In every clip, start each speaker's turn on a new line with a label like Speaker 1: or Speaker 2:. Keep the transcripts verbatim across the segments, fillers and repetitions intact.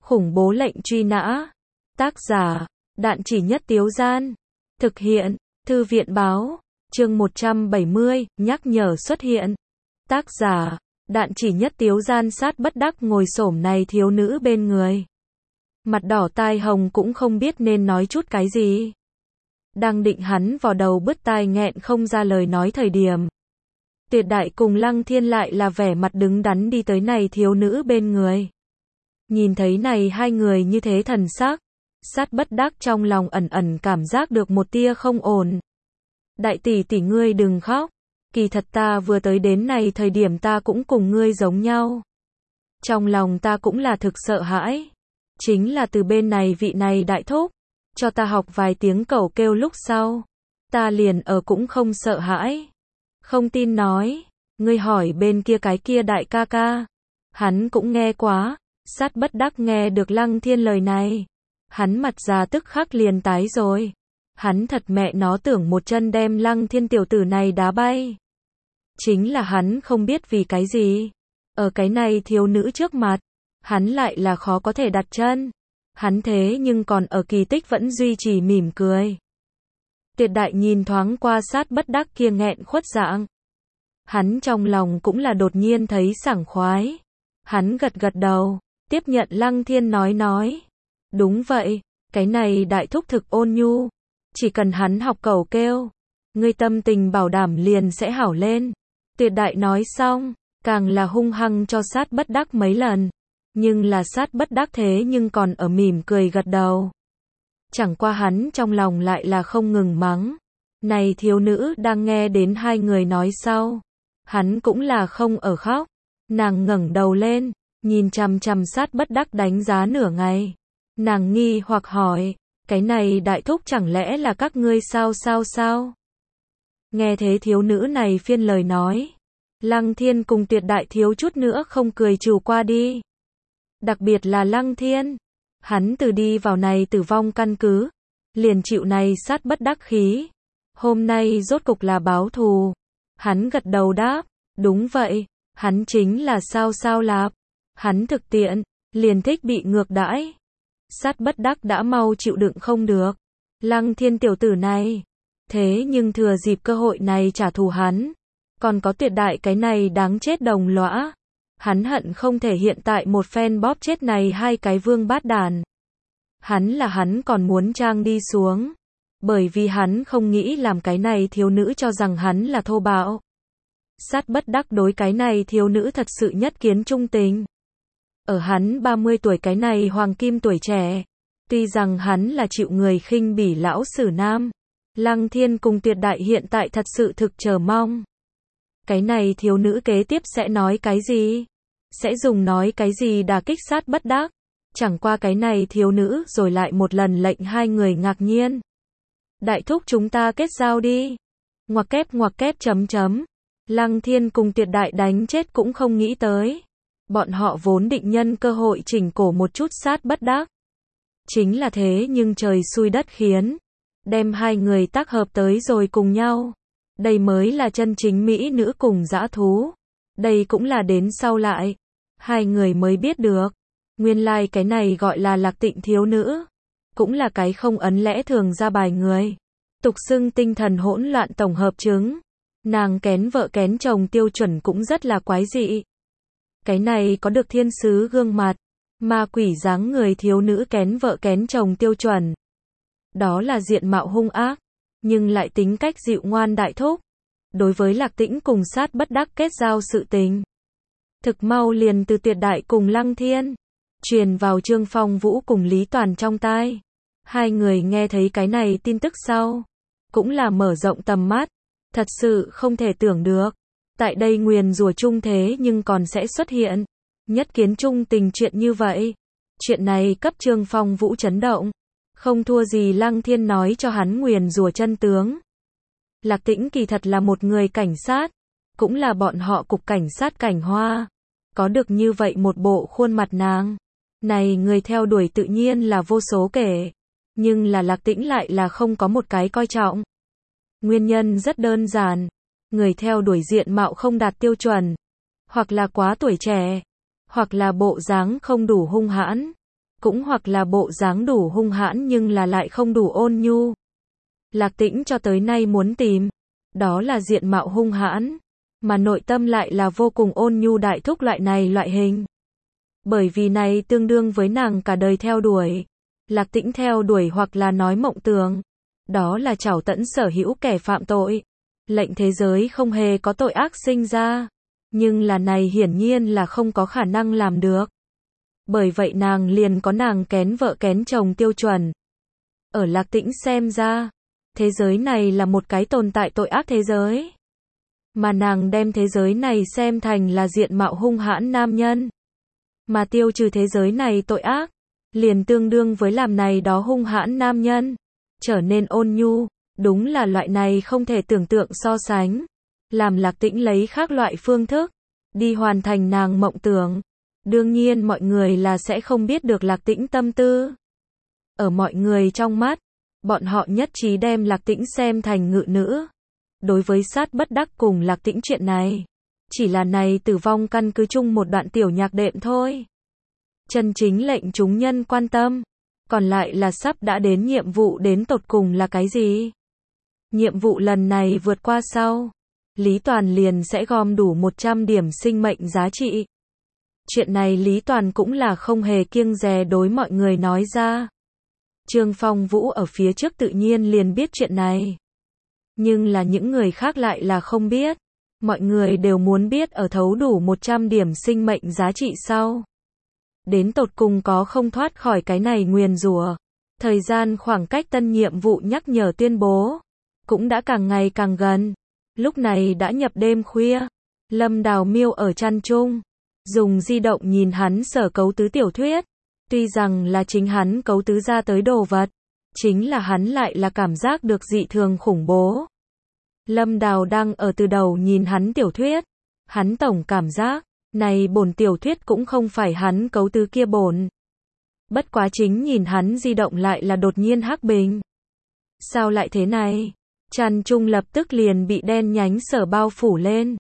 Speaker 1: Khủng bố lệnh truy nã. Tác giả, Đạn Chỉ Nhất Tiếu Gian. Thực hiện, Thư viện Báo. Chương một trăm bảy mươi, nhắc nhở xuất hiện. Tác giả, Đạn Chỉ Nhất Tiếu Gian. Sát bất đắc ngồi xổm này thiếu nữ bên người. Mặt đỏ tai hồng cũng không biết nên nói chút cái gì. Đang định hắn vào đầu bứt tai nghẹn không ra lời nói thời điểm. Tuyệt Đại cùng Lăng Thiên lại là vẻ mặt đứng đắn đi tới này thiếu nữ bên người. Nhìn thấy này hai người như thế thần sắc, sát bất đắc trong lòng ẩn ẩn cảm giác được một tia không ổn. Đại tỷ tỷ ngươi đừng khóc, kỳ thật ta vừa tới đến này thời điểm ta cũng cùng ngươi giống nhau. Trong lòng ta cũng là thực sợ hãi. Chính là từ bên này vị này đại thúc, cho ta học vài tiếng cẩu kêu lúc sau. Ta liền ở cũng không sợ hãi. Không tin nói, ngươi hỏi bên kia cái kia đại ca ca. Hắn cũng nghe quá. Sát bất đắc nghe được Lăng Thiên lời này. Hắn mặt già tức khắc liền tái rồi. Hắn thật mẹ nó tưởng một chân đem Lăng Thiên tiểu tử này đá bay. Chính là hắn không biết vì cái gì. Ở cái này thiếu nữ trước mặt, hắn lại là khó có thể đặt chân. Hắn thế nhưng còn ở kỳ tích vẫn duy trì mỉm cười. Tuyệt Đại nhìn thoáng qua sát bất đắc kia nghẹn khuất dạng. Hắn trong lòng cũng là đột nhiên thấy sảng khoái. Hắn gật gật đầu, tiếp nhận Lăng Thiên nói nói. Đúng vậy, cái này đại thúc thực ôn nhu. Chỉ cần hắn học cẩu kêu, ngươi tâm tình bảo đảm liền sẽ hảo lên. Tuyệt Đại nói xong, càng là hung hăng cho sát bất đắc mấy lần. Nhưng là sát bất đắc thế nhưng còn ở mỉm cười gật đầu. Chẳng qua hắn trong lòng lại là không ngừng mắng. Này thiếu nữ đang nghe đến hai người nói sau. Hắn cũng là không ở khóc. Nàng ngẩng đầu lên, nhìn chằm chằm sát bất đắc đánh giá nửa ngày. Nàng nghi hoặc hỏi, cái này đại thúc chẳng lẽ là các ngươi sao sao sao? Nghe thế thiếu nữ này phiên lời nói. Lăng Thiên cùng Tuyệt Đại thiếu chút nữa không cười trừ qua đi. Đặc biệt là Lăng Thiên. Hắn từ đi vào này tử vong căn cứ. Liền chịu này sát bất đắc khí. Hôm nay rốt cục là báo thù. Hắn gật đầu đáp. Đúng vậy. Hắn chính là sao sao lạp. Hắn thực tiện. Liền thích bị ngược đãi. Sát bất đắc đã mau chịu đựng không được. Lăng Thiên tiểu tử này. Thế nhưng thừa dịp cơ hội này trả thù hắn. Còn có Tuyệt Đại cái này đáng chết đồng lõa. Hắn hận không thể hiện tại một phen bóp chết này hai cái vương bát đàn. Hắn là hắn còn muốn trang đi xuống. Bởi vì hắn không nghĩ làm cái này thiếu nữ cho rằng hắn là thô bạo. Sát bất đắc đối cái này thiếu nữ thật sự nhất kiến trung tình. Ở hắn ba mươi tuổi cái này hoàng kim tuổi trẻ. Tuy rằng hắn là chịu người khinh bỉ lão sử nam. Lăng Thiên cùng Tuyệt Đại hiện tại thật sự thực chờ mong. Cái này thiếu nữ kế tiếp sẽ nói cái gì? Sẽ dùng nói cái gì đả kích sát bất đắc? Chẳng qua cái này thiếu nữ rồi lại một lần lệnh hai người ngạc nhiên. Đại thúc chúng ta kết giao đi. Ngoặc kép ngoặc kép chấm chấm. Lăng Thiên cùng Tuyệt Đại đánh chết cũng không nghĩ tới. Bọn họ vốn định nhân cơ hội chỉnh cổ một chút sát bất đắc. Chính là thế nhưng trời xui đất khiến. Đem hai người tác hợp tới rồi cùng nhau. Đây mới là chân chính mỹ nữ cùng dã thú. Đây cũng là đến sau lại. Hai người mới biết được. Nguyên lai like cái này gọi là Lạc Tịnh thiếu nữ. Cũng là cái không ấn lẽ thường ra bài người. Tục xưng tinh thần hỗn loạn tổng hợp chứng. Nàng kén vợ kén chồng tiêu chuẩn cũng rất là quái dị. Cái này có được thiên sứ gương mặt. Ma quỷ dáng người thiếu nữ kén vợ kén chồng tiêu chuẩn. Đó là diện mạo hung ác. Nhưng lại tính cách dịu ngoan đại thúc. Đối với Lạc Tĩnh cùng sát bất đắc kết giao sự tình. Thực mau liền từ Tuyệt Đại cùng Lăng Thiên. Truyền vào Trương Phong Vũ cùng Lý Toàn trong tai. Hai người nghe thấy cái này tin tức sau. Cũng là mở rộng tầm mắt. Thật sự không thể tưởng được. Tại đây nguyền rủa chung thế nhưng còn sẽ xuất hiện. Nhất kiến trung tình chuyện như vậy. Chuyện này cấp Trương Phong Vũ chấn động. Không thua gì Lăng Thiên nói cho hắn nguyền rủa chân tướng. Lạc Tĩnh kỳ thật là một người cảnh sát. Cũng là bọn họ cục cảnh sát Cảnh Hoa. Có được như vậy một bộ khuôn mặt nàng. Này người theo đuổi tự nhiên là vô số kể. Nhưng là Lạc Tĩnh lại là không có một cái coi trọng. Nguyên nhân rất đơn giản. Người theo đuổi diện mạo không đạt tiêu chuẩn. Hoặc là quá tuổi trẻ. Hoặc là bộ dáng không đủ hung hãn. cũng hoặc là bộ dáng đủ hung hãn nhưng là lại không đủ ôn nhu. Lạc Tĩnh cho tới nay muốn tìm, đó là diện mạo hung hãn, mà nội tâm lại là vô cùng ôn nhu đại thúc loại này loại hình. Bởi vì này tương đương với nàng cả đời theo đuổi. Lạc Tĩnh theo đuổi hoặc là nói mộng tưởng, đó là trảo tẫn sở hữu kẻ phạm tội. Lệnh thế giới không hề có tội ác sinh ra, nhưng là này hiển nhiên là không có khả năng làm được. Bởi vậy nàng liền có nàng kén vợ kén chồng tiêu chuẩn. Ở Lạc Tĩnh xem ra, thế giới này là một cái tồn tại tội ác thế giới. Mà nàng đem thế giới này xem thành là diện mạo hung hãn nam nhân. Mà tiêu trừ thế giới này tội ác, liền tương đương với làm này đó hung hãn nam nhân, trở nên ôn nhu, đúng là loại này không thể tưởng tượng so sánh. Làm Lạc Tĩnh lấy khác loại phương thức, đi hoàn thành nàng mộng tưởng. Đương nhiên mọi người là sẽ không biết được Lạc Tĩnh tâm tư. Ở mọi người trong mắt, bọn họ nhất trí đem Lạc Tĩnh xem thành ngự nữ. Đối với sát bất đắc cùng Lạc Tĩnh chuyện này, chỉ là này tử vong căn cứ chung một đoạn tiểu nhạc đệm thôi. Chân chính lệnh chúng nhân quan tâm, còn lại là sắp đã đến nhiệm vụ đến tột cùng là cái gì? Nhiệm vụ lần này vượt qua sau, Lý Toàn liền sẽ gom đủ một trăm điểm sinh mệnh giá trị. Chuyện này Lý Toàn cũng là không hề kiêng dè đối mọi người nói ra. Trương Phong Vũ ở phía trước tự nhiên liền biết chuyện này. Nhưng là những người khác lại là không biết. Mọi người đều muốn biết ở thấu đủ một trăm điểm sinh mệnh giá trị sau. Đến tột cùng có không thoát khỏi cái này nguyền rủa. Thời gian khoảng cách tân nhiệm vụ nhắc nhở tuyên bố cũng đã càng ngày càng gần. Lúc này đã nhập đêm khuya. Lâm Đào Miêu ở chăn chung, dùng di động nhìn hắn sở cấu tứ tiểu thuyết. Tuy rằng là chính hắn cấu tứ ra tới đồ vật, chính là hắn lại là cảm giác được dị thường khủng bố. Lâm Đào đang ở từ đầu nhìn hắn tiểu thuyết. Hắn tổng cảm giác, này bổn tiểu thuyết cũng không phải hắn cấu tứ kia bổn. Bất quá chính nhìn hắn di động lại là đột nhiên hắc bình. Sao lại thế này? Chăn chung lập tức liền bị đen nhánh sở bao phủ lên.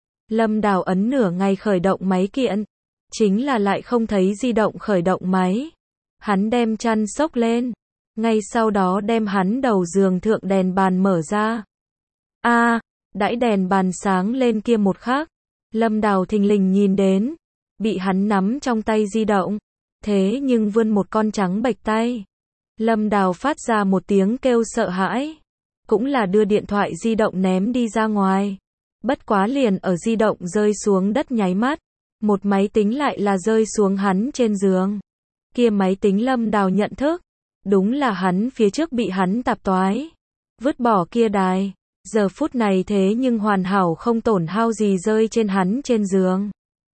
Speaker 1: Lâm Đào ấn nửa ngày khởi động máy kiện, chính là lại không thấy di động khởi động máy. Hắn đem chăn xốc lên, ngay sau đó đem hắn đầu giường thượng đèn bàn mở ra. A, à, đãi đèn bàn sáng lên kia một khắc, Lâm Đào thình lình nhìn đến, bị hắn nắm trong tay di động, thế nhưng vươn một con trắng bệch tay. Lâm Đào phát ra một tiếng kêu sợ hãi, cũng là đưa điện thoại di động ném đi ra ngoài. Bất quá liền ở di động rơi xuống đất nháy mắt, một máy tính lại là rơi xuống hắn trên giường. Kia máy tính Lâm Đào nhận thức, đúng là hắn phía trước bị hắn tạp toái, vứt bỏ kia đài, giờ phút này thế nhưng hoàn hảo không tổn hao gì rơi trên hắn trên giường.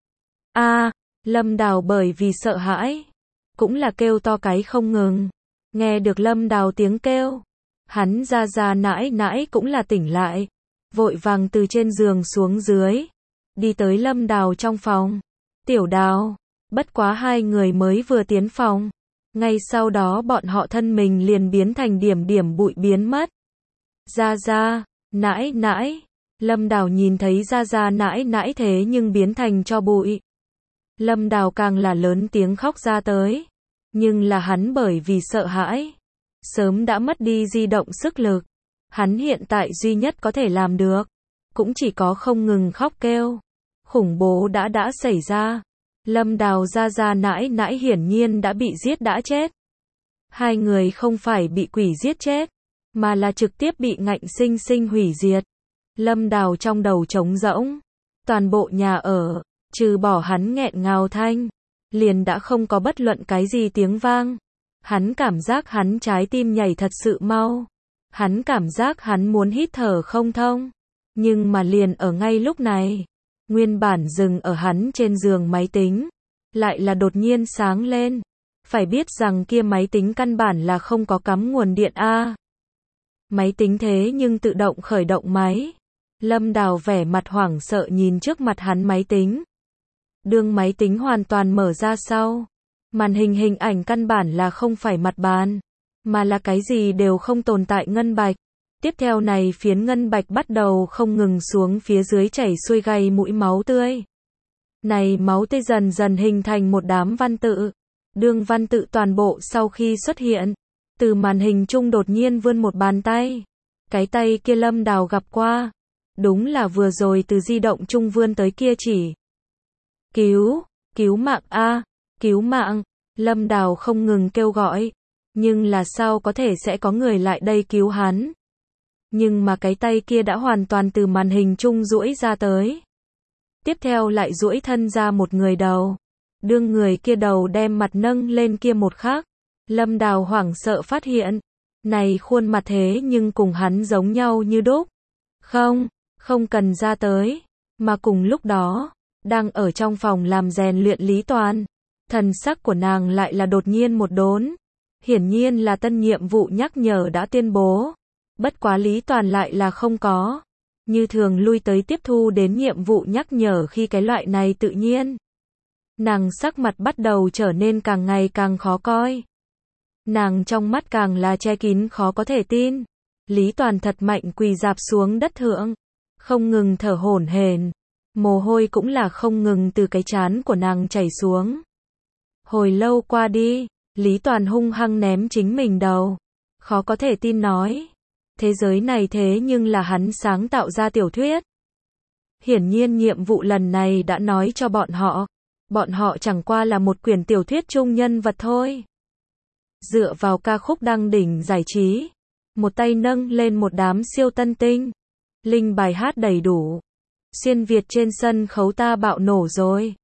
Speaker 1: A, à, Lâm Đào bởi vì sợ hãi, cũng là kêu to cái không ngừng. Nghe được Lâm Đào tiếng kêu, hắn ra ra nãi nãi cũng là tỉnh lại, vội vàng từ trên giường xuống dưới, đi tới Lâm Đào trong phòng. Tiểu Đào, bất quá hai người mới vừa tiến phòng, ngay sau đó bọn họ thân mình liền biến thành điểm điểm bụi biến mất. Ra ra, nãi nãi, Lâm Đào nhìn thấy ra ra nãi nãi thế nhưng biến thành cho bụi. Lâm Đào càng là lớn tiếng khóc ra tới, nhưng là hắn bởi vì sợ hãi, sớm đã mất đi di động sức lực. Hắn hiện tại duy nhất có thể làm được, cũng chỉ có không ngừng khóc kêu. Khủng bố đã đã xảy ra. Lâm Đào ra ra nãi nãi hiển nhiên đã bị giết đã chết. Hai người không phải bị quỷ giết chết, mà là trực tiếp bị ngạnh sinh sinh hủy diệt. Lâm Đào trong đầu trống rỗng. Toàn bộ nhà ở, trừ bỏ hắn nghẹn ngào thanh, liền đã không có bất luận cái gì tiếng vang. Hắn cảm giác hắn trái tim nhảy thật sự mau. Hắn cảm giác hắn muốn hít thở không thông. Nhưng mà liền ở ngay lúc này, nguyên bản dừng ở hắn trên giường máy tính, lại là đột nhiên sáng lên. Phải biết rằng kia máy tính căn bản là không có cắm nguồn điện A. Máy tính thế nhưng tự động khởi động máy. Lâm Đào vẻ mặt hoảng sợ nhìn trước mặt hắn máy tính. Đương máy tính hoàn toàn mở ra sau, màn hình hình ảnh căn bản là không phải mặt bàn, mà là cái gì đều không tồn tại ngân bạch. Tiếp theo này phiến ngân bạch bắt đầu không ngừng xuống phía dưới chảy xuôi gay mũi máu tươi. Này máu tươi dần dần hình thành một đám văn tự. Đường văn tự toàn bộ sau khi xuất hiện, từ màn hình chung đột nhiên vươn một bàn tay. Cái tay kia Lâm Đào gặp qua. Đúng là vừa rồi từ di động chung vươn tới kia chỉ. Cứu, cứu mạng a, cứu mạng. Lâm Đào không ngừng kêu gọi. Nhưng là sao có thể sẽ có người lại đây cứu hắn. Nhưng mà cái tay kia đã hoàn toàn từ màn hình chung duỗi ra tới. Tiếp theo lại duỗi thân ra một người đầu. Đương người kia đầu đem mặt nâng lên kia một khắc. Lâm Đào hoảng sợ phát hiện. Này khuôn mặt thế nhưng cùng hắn giống nhau như đúc. Không, không cần ra tới. Mà cùng lúc đó, đang ở trong phòng làm rèn luyện Lý Toàn. Thần sắc của nàng lại là đột nhiên một đốn. Hiển nhiên là tân nhiệm vụ nhắc nhở đã tuyên bố. Bất quá Lý Toàn lại là không có. Như thường lui tới tiếp thu đến nhiệm vụ nhắc nhở khi cái loại này tự nhiên. Nàng sắc mặt bắt đầu trở nên càng ngày càng khó coi. Nàng trong mắt càng là che kín khó có thể tin. Lý Toàn thật mạnh quỳ dạp xuống đất thượng. Không ngừng thở hổn hển. Mồ hôi cũng là không ngừng từ cái trán của nàng chảy xuống. Hồi lâu qua đi, Lý Toàn hung hăng ném chính mình đầu. Khó có thể tin nói. Thế giới này thế nhưng là hắn sáng tạo ra tiểu thuyết. Hiển nhiên nhiệm vụ lần này đã nói cho bọn họ. Bọn họ chẳng qua là một quyển tiểu thuyết chung nhân vật thôi. Dựa vào ca khúc đăng đỉnh giải trí. Một tay nâng lên một đám siêu tân tinh. Linh bài hát đầy đủ. Xuyên Việt trên sân khấu ta bạo nổ rồi.